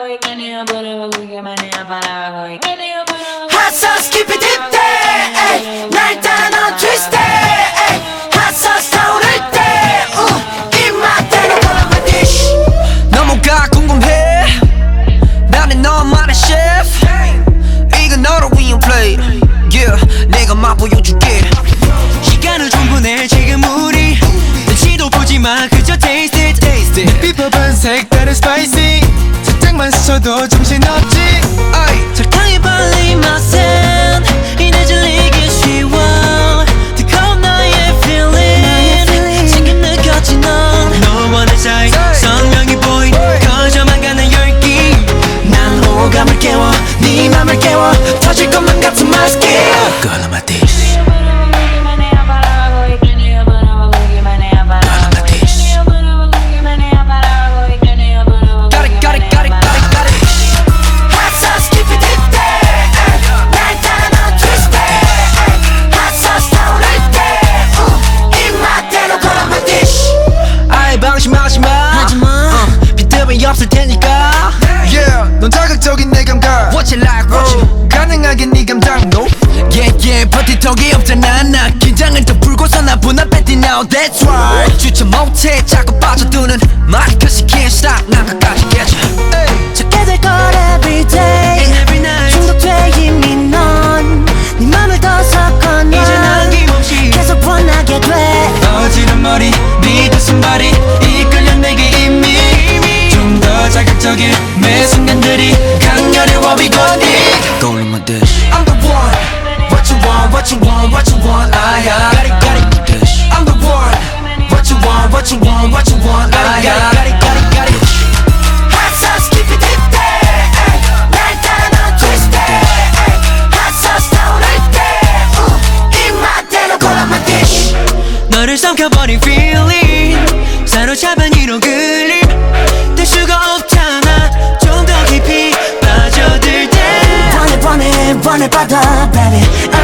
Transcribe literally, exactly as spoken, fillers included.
Hot sauce keep it deep day 날 따라 넌 twist day Hot sauce 타오를 때 입맛대로 골라 my dish 너무가 궁금해 나는 너만의 셰프 이건 너를 위한 plate yeah 내가 맛보여줄게 시간은 충분해 지금 우리 눈치도 보지마 그저 taste it taste it 비법은 색다른 spicy 살짝만 스쳐도 정신없지 설탕이 발린 맛은 이내 질리기 쉬워 뜨거운 너의 feeling 지금 느꼈지 넌 너와 내 사이 선명히 보인 커져만 가는 열기 난 호감을 깨워 네 맘을 깨워 터질 것만 같은 my skin Girl on my dish 없을 테니까 Yeah 넌 자극적인 내 감각 What you like what you 가능하게 네 감당도 Yeah yeah 버티턱이 없잖아 나 긴장을 더 풀고서 나보나 뱉이 now that's right 주체 못해 자꾸 빠져드는 말이 cause you can't stop 난 끝까지 깨져 찾게 될 걸 everyday And every night 중독돼 이미 넌 네 맘을 더 섞어놔 이제 남김없이 계속 원하게 돼 어지른 머리 네 두 손발이 이끌려 내게 이미 좀 더 자극적인 매 순간들이 강렬해 what we gon' need Go on my dish I'm the one What you want what you want what you want I got Got it got it my dish I'm the one What you want what you want what you want I got got it got it got it Hot sauce keep it deep day 날 따라 넌 twist day Hot sauce 타오를 때 입맛대로 골라 my dish 너를 삼켜버린 feeling 사로잡은 이런 그림 뗄 수가 없잖아 좀 더 깊이 빠져들 때 원해 원해 원해 받아 baby